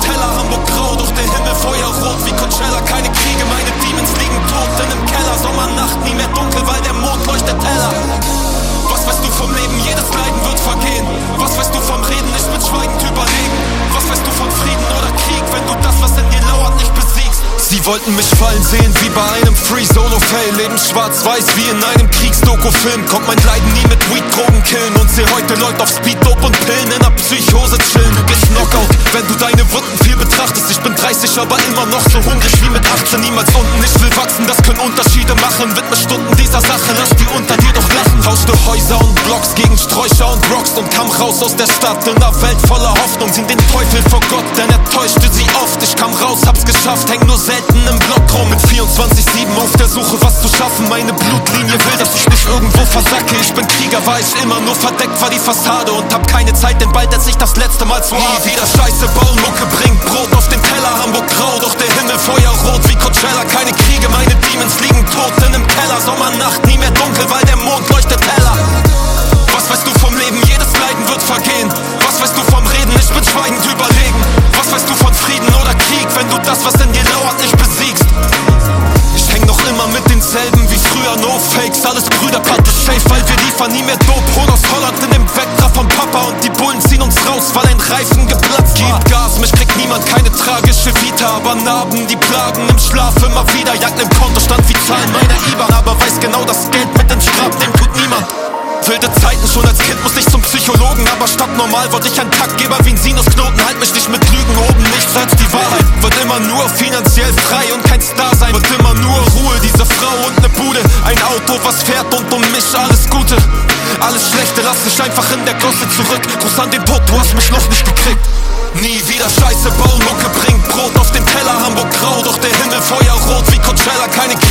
Keller, Hamburg grau, doch der Himmel feuerrot wie Coachella. Keine Kriege, meine Demons liegen tot in einem Keller. Sommernacht, nie mehr dunkel, weil der Mond leuchtet heller. Was weißt du vom Leben? Jedes Leiden wird vergehen. Was weißt du vom Reden? Ich bin schweigend überlegen. Was weißt du von Frieden oder Krieg, wenn du das, was in dir lauert, nicht besiegst? Sie wollten mich fallen sehen wie bei einem Free-Solo-Fail. Leben schwarz-weiß wie in einem Kriegsdoku-Film. Kommt mein Leiden nie mit Weed, Drogen killen. Und seh heute Leute auf Speed, Dope und Pillen in der Psychose chillen. Du bist Knockout, wenn du deine Wunden viel betrachtest. Ich bin 30, aber immer noch so hungrig wie mit 18. Niemals unten, ich will wachsen, das können Unterschiede machen. Widme Stunden dieser Sache, lass die unter dir doch lachen. Tauschte Häuser und Blocks gegen Sträucher und Rocks und kam raus aus der Stadt in einer Welt voller Hoffnung. Sing den Teufel vor Gott, denn er täuschte sie oft. Ich kam raus, hab's geschafft, häng nur selten im Block rum. Mit 24/7 auf der Suche, was zu schaffen. Meine Blutlinie will, dass ich nicht irgendwo versacke. Ich bin Krieger, war ich immer, nur verdeckt war die Fassade. Und hab keine Zeit, denn bald setz ich das letzte Mal zu hart. Wieder Scheiße bauen, Mucke bringt Brot auf den Teller. Hamburg grau, doch der Himmel feuerrot wie Coachella. Keine Kriege, meine Demons liegen tot in einem Keller. Sommernacht, nie mehr dunkel, weil der Mond leuchtet heller. Was weißt du vom Leben? Jedes Leiden wird vergehen. Was weißt du vom Reden? Ich bin schweigend überlegen. Was weißt du von Frieden oder Krieg, wenn du das, was in dir lauert, nicht besiegst? Ich häng noch immer mit denselben wie früher, no fakes. Alles Brüder, Platte safe, weil wir liefern nie mehr Dope. Hol aus Holland in dem Vektor von Papa und die Bullen ziehen uns raus, weil ein Reifen geplatzt war. Gib Gas, mich kriegt niemand, keine tragische Vita. Aber Narben, die plagen im Schlaf immer wieder. Jagd im Kontostand wie Zahlen meiner IBAN. Aber weiß genau, das Geld mit ins Grab, dem tut niemand. Wilde Zeiten, schon als Kind musste ich zum Psychologen. Aber statt normal wollte ich ein Taktgeber wie ein Sinusknoten. Halt mich nicht mit Lügen oben, nichts als die Wahrheit. Wird immer nur finanziell frei und kein Star sein. Wird immer nur Ruhe, diese Frau und ne Bude. Ein Auto, was fährt und um mich alles Gute. Alles Schlechte lass ich einfach in der Gosse zurück. Gruß an den Tod, du hast mich noch nicht gekriegt. Nie wieder Scheiße bauen, Mucke bringt Brot auf den Teller. Hamburg grau, doch der Himmel feuerrot wie Coachella. Keine